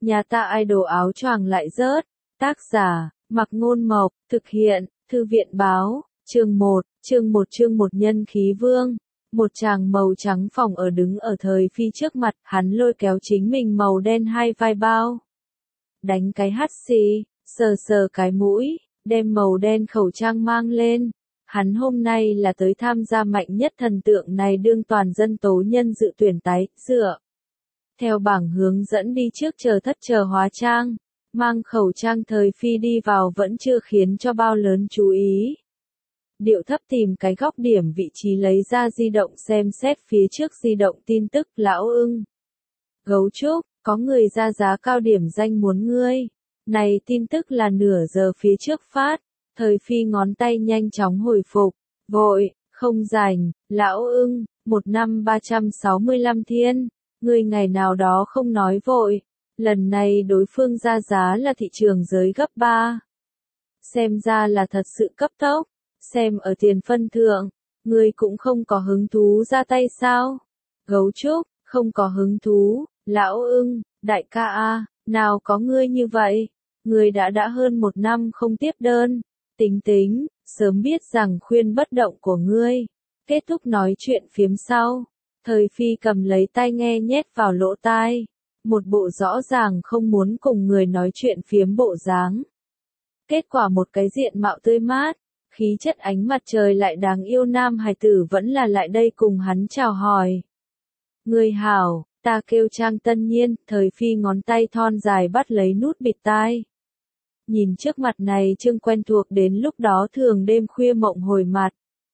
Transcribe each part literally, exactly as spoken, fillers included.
Nhà ta idol áo choàng lại rớt. Tác giả, Mặc Ngôn Mộc, thực hiện, Thư viện Báo, chương một, chương một chương một Nhân khí vương. Một chàng màu trắng phỏng ở đứng ở Thời Phi trước mặt, hắn lôi kéo chính mình màu đen hai vai bao. Đánh cái hắt xì, sờ sờ cái mũi, đem màu đen khẩu trang mang lên. Hắn hôm nay là tới tham gia mạnh nhất thần tượng này đương toàn dân tố nhân dự tuyển tái, dựa. Theo bảng hướng dẫn đi trước chờ thất chờ hóa trang, mang khẩu trang Thời Phi đi vào vẫn chưa khiến cho bao lớn chú ý. Điệu thấp tìm cái góc điểm vị trí lấy ra di động xem xét phía trước di động tin tức lão ưng. Gấu trúc, có người ra giá cao điểm danh muốn ngươi. Này tin tức là nửa giờ phía trước phát. Thời Phi ngón tay nhanh chóng hồi phục. Vội, không rảnh, lão ưng, một năm ba trăm sáu mươi lăm thiên. Ngươi ngày nào đó không nói vội. Lần này đối phương ra giá là thị trường giới gấp ba. Xem ra là thật sự cấp tốc. Xem ở tiền phân thượng, ngươi cũng không có hứng thú ra tay sao? Gấu trúc, không có hứng thú, lão ưng, đại ca a, nào có ngươi như vậy? Ngươi đã đã hơn một năm không tiếp đơn. Tính tính, sớm biết rằng khuyên bất động của ngươi. Kết thúc nói chuyện phiếm sau. Thời Phi cầm lấy tai nghe nhét vào lỗ tai. Một bộ rõ ràng không muốn cùng người nói chuyện phiếm bộ dáng. Kết quả một cái diện mạo tươi mát. Khí chất ánh mặt trời lại đáng yêu nam hài tử vẫn là lại đây cùng hắn chào hỏi. Người hảo, ta kêu Trang Tân Nhiên, Thời Phi ngón tay thon dài bắt lấy nút bịt tai. Nhìn trước mặt này Trương quen thuộc đến lúc đó thường đêm khuya mộng hồi mặt.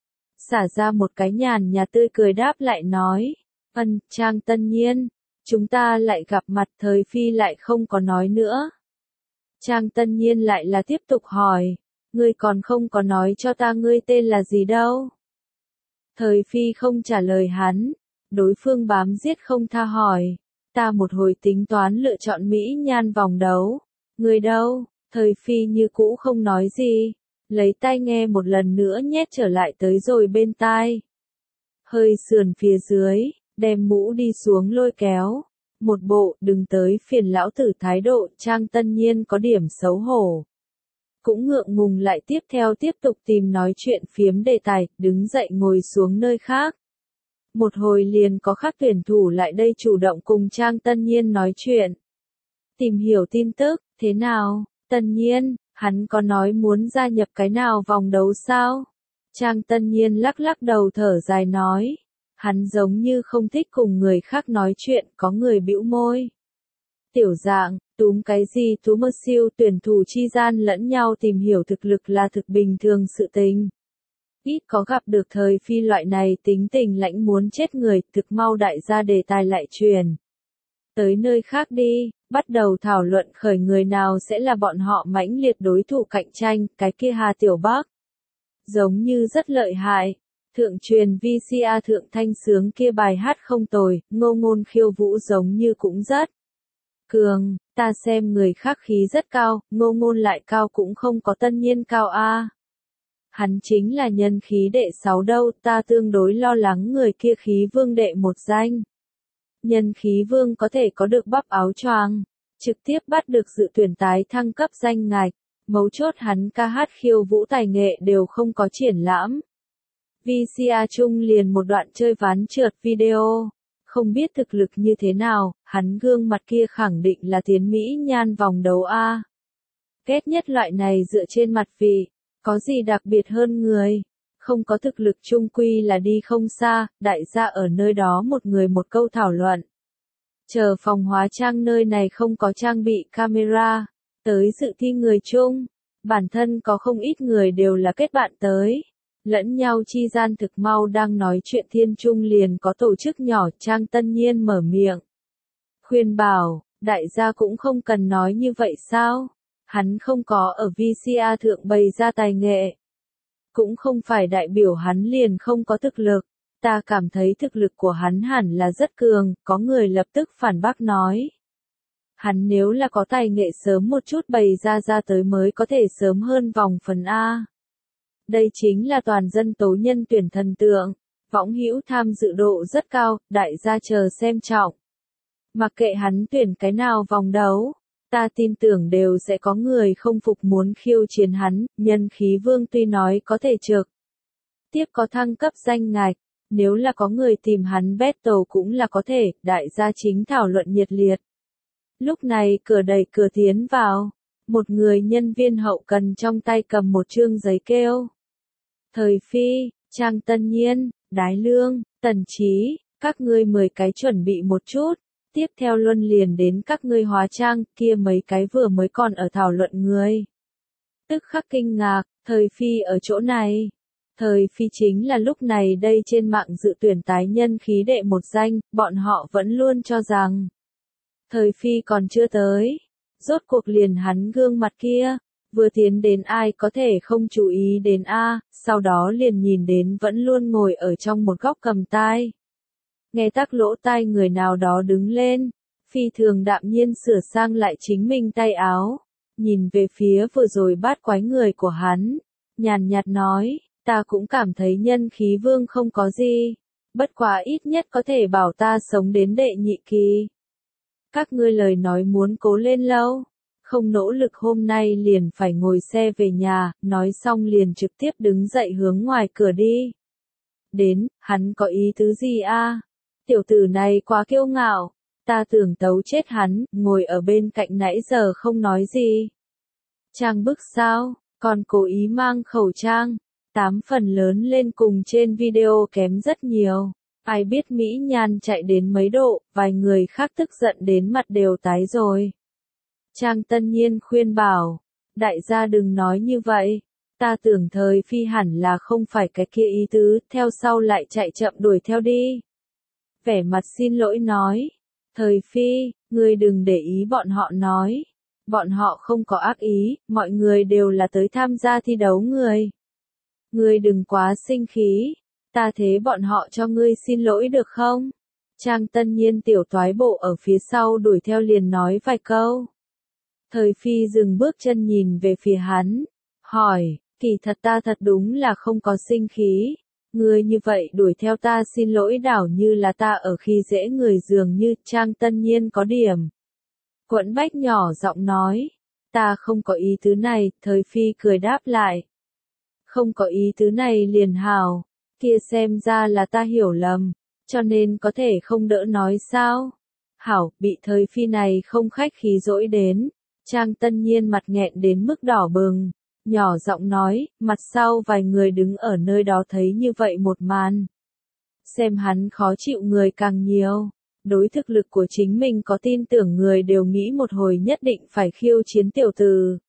Xả ra một cái nhàn nhà tươi cười đáp lại nói, ân, Trang Tân Nhiên, chúng ta lại gặp mặt. Thời Phi lại không có nói nữa. Trang Tân Nhiên lại là tiếp tục hỏi. Ngươi còn không có nói cho ta ngươi tên là gì đâu. Thời Phi không trả lời hắn. Đối phương bám giết không tha hỏi. Ta một hồi tính toán lựa chọn Mỹ Nhan vòng đấu. Ngươi đâu? Thời Phi như cũ không nói gì. Lấy tai nghe một lần nữa nhét trở lại tới rồi bên tai. Hơi sườn phía dưới, đem mũ đi xuống lôi kéo. Một bộ đừng tới phiền lão tử thái độ. Trang Tân Nhiên có điểm xấu hổ. Cũng ngượng ngùng lại tiếp theo tiếp tục tìm nói chuyện phiếm đề tài, đứng dậy ngồi xuống nơi khác. Một hồi liền có khác tuyển thủ lại đây chủ động cùng Trang Tân Nhiên nói chuyện. Tìm hiểu tin tức, thế nào, Tân Nhiên, hắn có nói muốn gia nhập cái nào vòng đấu sao? Trang Tân Nhiên lắc lắc đầu thở dài nói. Hắn giống như không thích cùng người khác nói chuyện, có người bĩu môi. Tiểu dạng, túm cái gì túm mơ siêu tuyển thủ chi gian lẫn nhau tìm hiểu thực lực là thực bình thường sự tình. Ít có gặp được Thời Phi loại này tính tình lãnh muốn chết người, thực mau đại gia đề tài lại truyền. Tới nơi khác đi, bắt đầu thảo luận khởi người nào sẽ là bọn họ mãnh liệt đối thủ cạnh tranh, cái kia Hà Tiểu Bắc. Giống như rất lợi hại. Thượng truyền vê xê a thượng thanh sướng kia bài hát không tồi, Ngô Ngôn khiêu vũ giống như cũng rất cường, ta xem người khác khí rất cao, Ngô Ngôn lại cao cũng không có Tân Nhiên cao a. Hắn chính là nhân khí đệ sáu đâu, ta tương đối lo lắng người kia khí vương đệ một danh. Nhân khí vương có thể có được bắp áo choàng, trực tiếp bắt được dự tuyển tái thăng cấp danh ngạch, mấu chốt hắn ca hát khiêu vũ tài nghệ đều không có triển lãm. vê xê a chung liền một đoạn chơi ván trượt video. Không biết thực lực như thế nào, hắn gương mặt kia khẳng định là tiến Mỹ Nhan vòng đấu A. Ghét nhất loại này dựa trên mặt vị, có gì đặc biệt hơn người, không có thực lực chung quy là đi không xa, đại gia ở nơi đó một người một câu thảo luận. Chờ phòng hóa trang nơi này không có trang bị camera, tới dự thi người chung, bản thân có không ít người đều là kết bạn tới. Lẫn nhau chi gian thực mau đang nói chuyện thiên trung liền có tổ chức nhỏ. Trang Tân Nhiên mở miệng. Khuyên bảo, đại gia cũng không cần nói như vậy sao? Hắn không có ở vê xê a thượng bày ra tài nghệ. Cũng không phải đại biểu hắn liền không có thực lực. Ta cảm thấy thực lực của hắn hẳn là rất cường, có người lập tức phản bác nói. Hắn nếu là có tài nghệ sớm một chút bày ra ra tới mới có thể sớm hơn vòng phần A. Đây chính là toàn dân tố nhân tuyển thần tượng, võng hữu tham dự độ rất cao, đại gia chờ xem trọng. Mặc kệ hắn tuyển cái nào vòng đấu, Ta tin tưởng đều sẽ có người không phục muốn khiêu chiến hắn, Nhân Khí Vương tuy nói có thể trực tiếp có thăng cấp danh ngạch, nếu là có người tìm hắn battle cũng là có thể, đại gia chính thảo luận nhiệt liệt. Lúc này cửa đẩy cửa tiến vào, một người nhân viên hậu cần trong tay cầm một chương giấy kêu. Thời Phi, Trang Tân Nhiên, Đái Lương, Tần Chí, các ngươi mười cái chuẩn bị một chút, tiếp theo luân liền đến các ngươi hóa trang, kia mấy cái vừa mới còn ở thảo luận người. Tức khắc kinh ngạc, Thời Phi ở chỗ này. Thời Phi chính là lúc này đây trên mạng dự tuyển tái nhân khí đệ một danh, bọn họ vẫn luôn cho rằng Thời Phi còn chưa tới. Rốt cuộc liền hắn gương mặt kia, vừa tiến đến ai có thể không chú ý đến a, sau đó liền nhìn đến vẫn luôn ngồi ở trong một góc cầm tai. Nghe tắc lỗ tai người nào đó đứng lên, phi thường đạm nhiên sửa sang lại chính mình tay áo, nhìn về phía vừa rồi bát quái người của hắn, nhàn nhạt nói, ta cũng cảm thấy Nhân Khí Vương không có gì, bất quá ít nhất có thể bảo ta sống đến đệ nhị kỳ. Các ngươi lời nói muốn cố lên lâu, không nỗ lực hôm nay liền phải ngồi xe về nhà, nói xong liền trực tiếp đứng dậy hướng ngoài cửa đi. Đến, hắn có ý tứ gì a? Tiểu tử này quá kiêu ngạo, ta tưởng tấu chết hắn, ngồi ở bên cạnh nãy giờ không nói gì. Trang bức sao, còn cố ý mang khẩu trang, tám phần lớn lên cùng trên video kém rất nhiều. Ai biết Mỹ Nhan chạy đến mấy độ, vài người khác tức giận đến mặt đều tái rồi. Trang Tân Nhiên khuyên bảo, đại gia đừng nói như vậy, ta tưởng Thời Phi hẳn là không phải cái kia ý tứ, theo sau lại chạy chậm đuổi theo đi. Vẻ mặt xin lỗi nói, Thời Phi, ngươi đừng để ý bọn họ nói, bọn họ không có ác ý, mọi người đều là tới tham gia thi đấu người. Ngươi đừng quá sinh khí. Ta thế bọn họ cho ngươi xin lỗi được không? Trang Tân Nhiên tiểu toái bộ ở phía sau đuổi theo liền nói vài câu. Thời Phi dừng bước chân nhìn về phía hắn, hỏi, kỳ thật ta thật đúng là không có sinh khí. Ngươi như vậy đuổi theo ta xin lỗi đảo như là ta ở khi dễ người dường như Trang Tân Nhiên có điểm. Quẫn bách nhỏ giọng nói, ta không có ý tứ này, Thời Phi cười đáp lại. Không có ý tứ này liền hào. Kia xem ra là ta hiểu lầm, cho nên có thể không đỡ nói sao. Hảo, bị Thời Phi này không khách khí dỗi đến, Trang Tân Nhiên mặt nghẹn đến mức đỏ bừng, nhỏ giọng nói, mặt sau vài người đứng ở nơi đó thấy như vậy một màn. Xem hắn khó chịu người càng nhiều, đối thực lực của chính mình có tin tưởng người đều nghĩ một hồi nhất định phải khiêu chiến tiểu tử.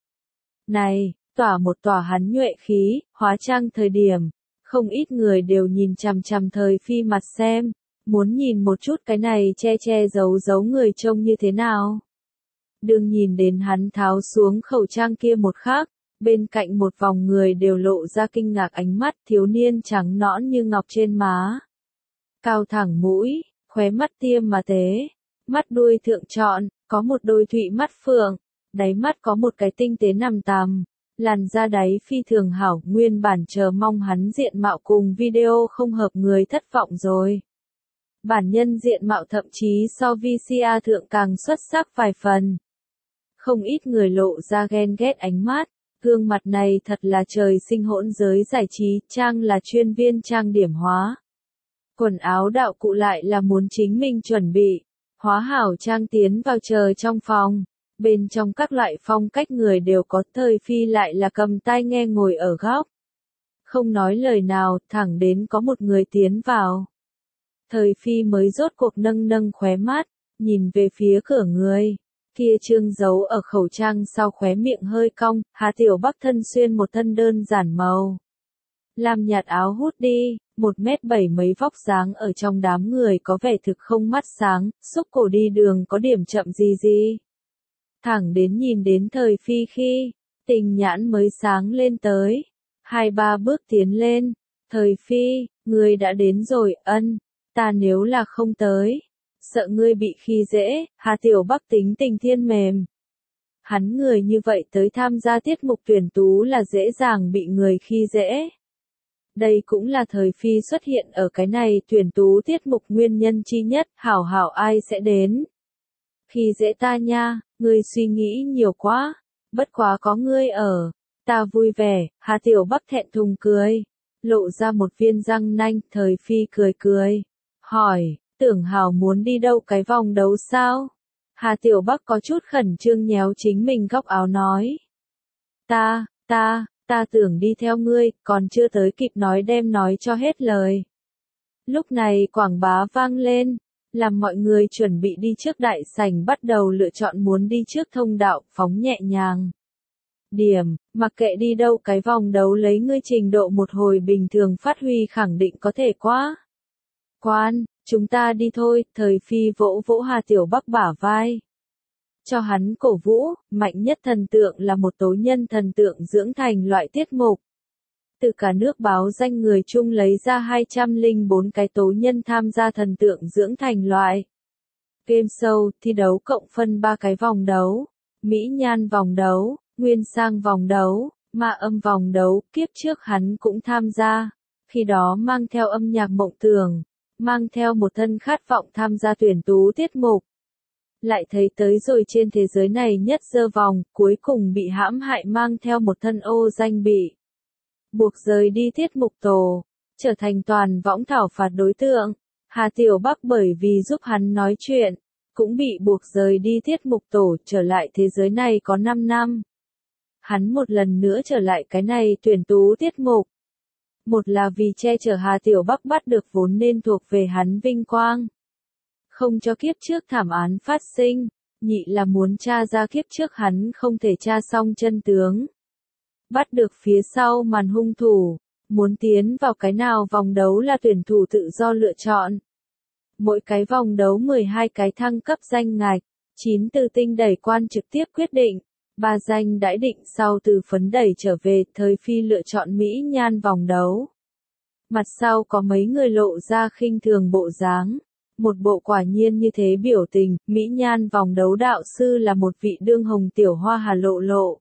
Này, tỏa một tỏa hắn nhuệ khí, hóa trang thời điểm. Không ít người đều nhìn chằm chằm Thời Phi mặt xem, muốn nhìn một chút cái này che che giấu giấu người trông như thế nào. Đừng nhìn đến hắn tháo xuống khẩu trang kia một khắc, bên cạnh một vòng người đều lộ ra kinh ngạc ánh mắt, thiếu niên trắng nõn như ngọc trên má. Cao thẳng mũi, khóe mắt tiêm mà tế, mắt đuôi thượng trọn, có một đôi thụy mắt phượng, đáy mắt có một cái tinh tế nằm tằm. Làn da đáy phi thường hảo, nguyên bản chờ mong hắn diện mạo cùng video không hợp người thất vọng rồi. Bản nhân diện mạo thậm chí so vê xê a thượng càng xuất sắc vài phần. Không ít người lộ ra ghen ghét ánh mắt, gương mặt này thật là trời sinh hỗn giới giải trí, Trang là chuyên viên trang điểm hóa. Quần áo đạo cụ lại là muốn chính mình chuẩn bị, hóa hảo Trang tiến vào chờ trong phòng. Bên trong các loại phong cách người đều có, Thời Phi lại là cầm tai nghe ngồi ở góc. Không nói lời nào, thẳng đến có một người tiến vào. Thời Phi mới rốt cuộc nâng nâng khóe mắt, nhìn về phía cửa người. Kia trương giấu ở khẩu trang sau khóe miệng hơi cong, Hà Tiểu Bắc thân xuyên một thân đơn giản màu. Làm nhạt áo hút đi, một mét bảy mấy vóc dáng ở trong đám người có vẻ thực không mắt sáng, xúc cổ đi đường có điểm chậm gì gì. Thẳng đến nhìn đến Thời Phi khi, tình nhãn mới sáng lên tới. Hai ba bước tiến lên, Thời Phi, ngươi đã đến rồi, ân, ta nếu là không tới, sợ ngươi bị khi dễ, Hà Tiểu Bắc tính tình thiên mềm. Hắn người như vậy tới tham gia tiết mục tuyển tú là dễ dàng bị người khi dễ. Đây cũng là Thời Phi xuất hiện ở cái này tuyển tú tiết mục nguyên nhân chi nhất, hảo hảo ai sẽ đến. Khi dễ ta nha, ngươi suy nghĩ nhiều quá, bất quá có ngươi ở, ta vui vẻ, Hà Tiểu Bắc thẹn thùng cười, lộ ra một viên răng nanh, Thời Phi cười cười, hỏi, Tưởng Hào muốn đi đâu cái vòng đấu sao? Hà Tiểu Bắc có chút khẩn trương nhéo chính mình góc áo nói. Ta, ta, ta tưởng đi theo ngươi, còn chưa tới kịp nói đem nói cho hết lời. Lúc này quảng bá vang lên, làm mọi người chuẩn bị đi trước đại sảnh bắt đầu lựa chọn muốn đi trước thông đạo, phóng nhẹ nhàng. Điểm, mặc kệ đi đâu cái vòng đấu lấy ngươi trình độ một hồi bình thường phát huy khẳng định có thể quá. Quan, chúng ta đi thôi, Thời Phi vỗ vỗ Hà Tiểu Bắc bả vai. Cho hắn cổ vũ, mạnh nhất thần tượng là một tố nhân thần tượng dưỡng thành loại tiết mục. Từ cả nước báo danh người chung lấy ra hai trăm lẻ bốn cái tố nhân tham gia thần tượng dưỡng thành loại. Game show, thi đấu cộng phân ba cái vòng đấu. Mỹ nhan vòng đấu, nguyên sang vòng đấu, ma âm vòng đấu, kiếp trước hắn cũng tham gia. Khi đó mang theo âm nhạc mộng tưởng, mang theo một thân khát vọng tham gia tuyển tú tiết mục. Lại thấy tới rồi trên thế giới này nhất dơ vòng, cuối cùng bị hãm hại mang theo một thân ô danh bị. Buộc rời đi tiết mục tổ, trở thành toàn võng thảo phạt đối tượng. Hà Tiểu Bắc bởi vì giúp hắn nói chuyện, cũng bị buộc rời đi tiết mục tổ trở lại thế giới này có năm năm. Hắn một lần nữa trở lại cái này tuyển tú tiết mục. Một là vì che chở Hà Tiểu Bắc bắt được vốn nên thuộc về hắn vinh quang. Không cho kiếp trước thảm án phát sinh, nhị là muốn tra ra kiếp trước hắn không thể tra xong chân tướng. Bắt được phía sau màn hung thủ, muốn tiến vào cái nào vòng đấu là tuyển thủ tự do lựa chọn. Mỗi cái vòng đấu mười hai cái thăng cấp danh ngạch, chín từ tinh đẩy quan trực tiếp quyết định, ba danh đãi định sau từ phấn đẩy trở về, Thời Phi lựa chọn Mỹ nhan vòng đấu. Mặt sau có mấy người lộ ra khinh thường bộ dáng. Một bộ quả nhiên như thế biểu tình, Mỹ nhan vòng đấu đạo sư là một vị đương hồng tiểu hoa Hà Lộ Lộ.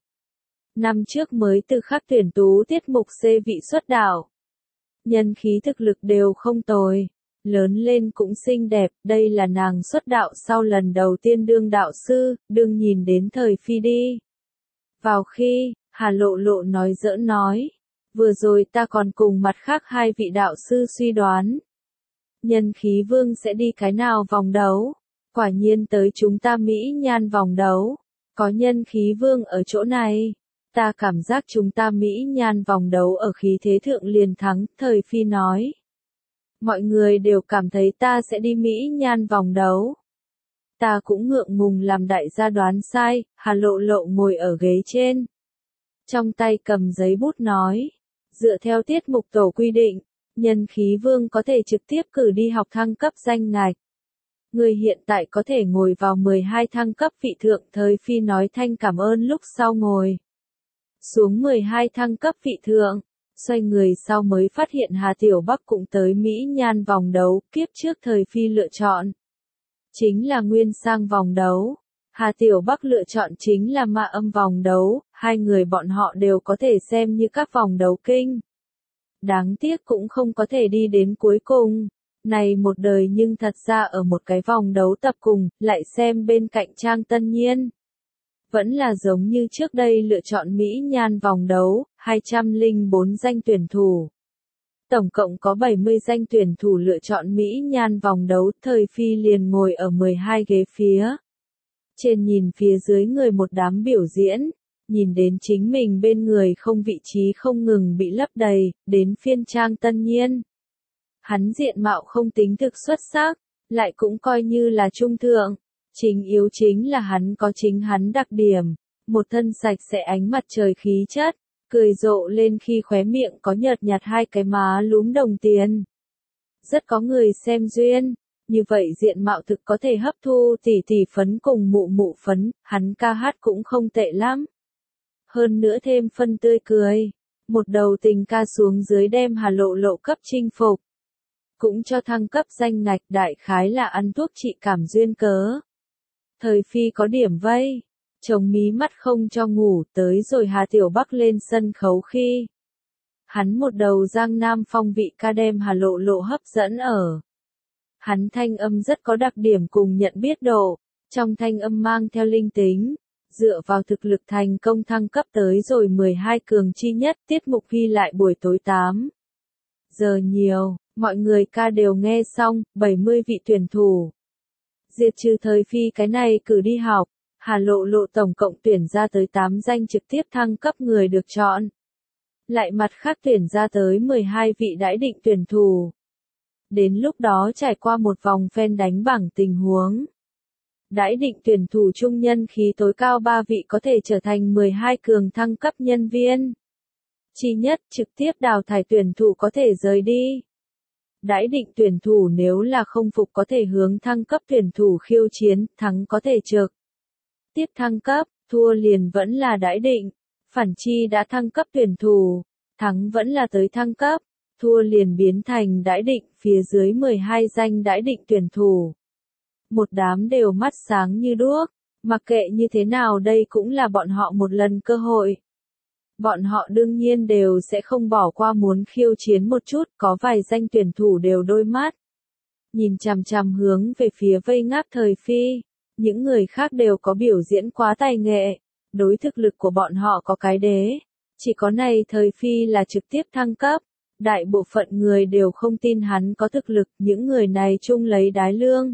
Năm trước mới từ khắc tuyển tú tiết mục C vị xuất đạo. Nhân khí thực lực đều không tồi. Lớn lên cũng xinh đẹp, đây là nàng xuất đạo sau lần đầu tiên đương đạo sư, đương nhìn đến Thời Phi đi. Vào khi, Hà Lộ Lộ nói giỡn nói. Vừa rồi ta còn cùng mặt khác hai vị đạo sư suy đoán. Nhân khí vương sẽ đi cái nào vòng đấu? Quả nhiên tới chúng ta Mỹ nhan vòng đấu. Có nhân khí vương ở chỗ này. Ta cảm giác chúng ta Mỹ nhan vòng đấu ở khí thế thượng liền thắng, Thời Phi nói. Mọi người đều cảm thấy ta sẽ đi Mỹ nhan vòng đấu. Ta cũng ngượng ngùng làm đại gia đoán sai, Hà Lộ Lộ ngồi ở ghế trên. Trong tay cầm giấy bút nói. Dựa theo tiết mục tổ quy định, nhân khí vương có thể trực tiếp cử đi học thăng cấp danh ngạch. Người hiện tại có thể ngồi vào mười hai thăng cấp vị thượng, Thời Phi nói thanh cảm ơn lúc sau ngồi. Xuống mười hai thăng cấp vị thượng, xoay người sau mới phát hiện Hà Tiểu Bắc cũng tới Mỹ nhan vòng đấu, kiếp trước Thời Phi lựa chọn. Chính là nguyên sang vòng đấu. Hà Tiểu Bắc lựa chọn chính là ma âm vòng đấu, hai người bọn họ đều có thể xem như các vòng đấu kinh. Đáng tiếc cũng không có thể đi đến cuối cùng. Này một đời nhưng thật ra ở một cái vòng đấu tập cùng, lại xem bên cạnh Trang Tân Nhiên. Vẫn là giống như trước đây lựa chọn Mỹ nhan vòng đấu, hai trăm lẻ bốn danh tuyển thủ. Tổng cộng có bảy mươi danh tuyển thủ lựa chọn Mỹ nhan vòng đấu, Thời Phi liền ngồi ở mười hai ghế phía. Trên nhìn phía dưới người một đám biểu diễn, nhìn đến chính mình bên người không vị trí không ngừng bị lấp đầy, đến phiên Trang Tân Nhiên. Hắn diện mạo không tính thực xuất sắc, lại cũng coi như là trung thượng. Chính yếu chính là hắn có chính hắn đặc điểm, một thân sạch sẽ ánh mặt trời khí chất, cười rộ lên khi khóe miệng có nhợt nhạt hai cái má lúm đồng tiền. Rất có người xem duyên, như vậy diện mạo thực có thể hấp thu tỷ tỷ phấn cùng mụ mụ phấn, hắn ca hát cũng không tệ lắm. Hơn nữa thêm phân tươi cười, một đầu tình ca xuống dưới đem Hà Lộ Lộ cấp chinh phục. Cũng cho thăng cấp danh ngạch, đại khái là ăn thuốc trị cảm duyên cớ. Thời Phi có điểm vây, chồng mí mắt không cho ngủ, tới rồi Hà Tiểu Bắc lên sân khấu khi. Hắn một đầu Giang Nam phong vị ca đem Hà Lộ Lộ hấp dẫn ở. Hắn thanh âm rất có đặc điểm cùng nhận biết độ, trong thanh âm mang theo linh tính. Dựa vào thực lực thành công thăng cấp tới rồi mười hai cường chi nhất, tiết mục ghi lại buổi tối tám giờ nhiều, mọi người ca đều nghe xong, bảy mươi vị tuyển thủ. Diệt trừ thời phi cái này cử đi học, Hà Lộ Lộ tổng cộng tuyển ra tới tám danh trực tiếp thăng cấp người được chọn. Lại mặt khác tuyển ra tới mười hai vị đãi định tuyển thủ. Đến lúc đó trải qua một vòng phen đánh bảng tình huống. Đãi định tuyển thủ trung nhân khí tối cao ba vị có thể trở thành mười hai cường thăng cấp nhân viên. Chi nhất trực tiếp đào thải tuyển thủ có thể rời đi. Đãi định tuyển thủ nếu là không phục có thể hướng thăng cấp tuyển thủ khiêu chiến, thắng có thể trực tiếp thăng cấp, thua liền vẫn là đãi định. Phản chi đã thăng cấp tuyển thủ, thắng vẫn là tới thăng cấp, thua liền biến thành đãi định, phía dưới mười hai danh đãi định tuyển thủ. Một đám đều mắt sáng như đuốc, mặc kệ như thế nào đây cũng là bọn họ một lần cơ hội. Bọn họ đương nhiên đều sẽ không bỏ qua muốn khiêu chiến một chút, có vài danh tuyển thủ đều đôi mắt. Nhìn chằm chằm hướng về phía vây ngáp thời phi, những người khác đều có biểu diễn quá tài nghệ, đối thực lực của bọn họ có cái đế. Chỉ có này thời phi là trực tiếp thăng cấp, đại bộ phận người đều không tin hắn có thực lực, những người này chung lấy đái lương.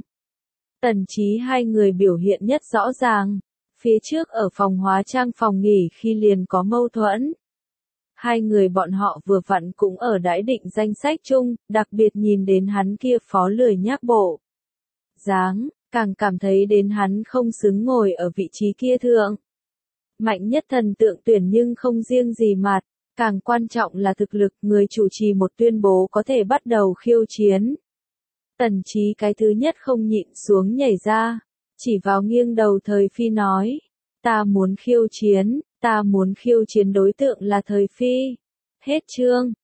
Tần Chí hai người biểu hiện nhất rõ ràng, phía trước ở phòng hóa trang phòng nghỉ khi liền có mâu thuẫn. Hai người bọn họ vừa vặn cũng ở đãi định danh sách chung, đặc biệt nhìn đến hắn kia phó lười nhác bộ dáng, càng cảm thấy đến hắn không xứng ngồi ở vị trí kia thượng. Mạnh nhất thần tượng tuyển nhưng không riêng gì mặt, càng quan trọng là thực lực, người chủ trì một tuyên bố có thể bắt đầu khiêu chiến. Tần Chí cái thứ nhất không nhịn xuống nhảy ra, chỉ vào nghiêng đầu thời phi nói, ta muốn khiêu chiến, ta muốn khiêu chiến đối tượng là thời phi. Hết chương.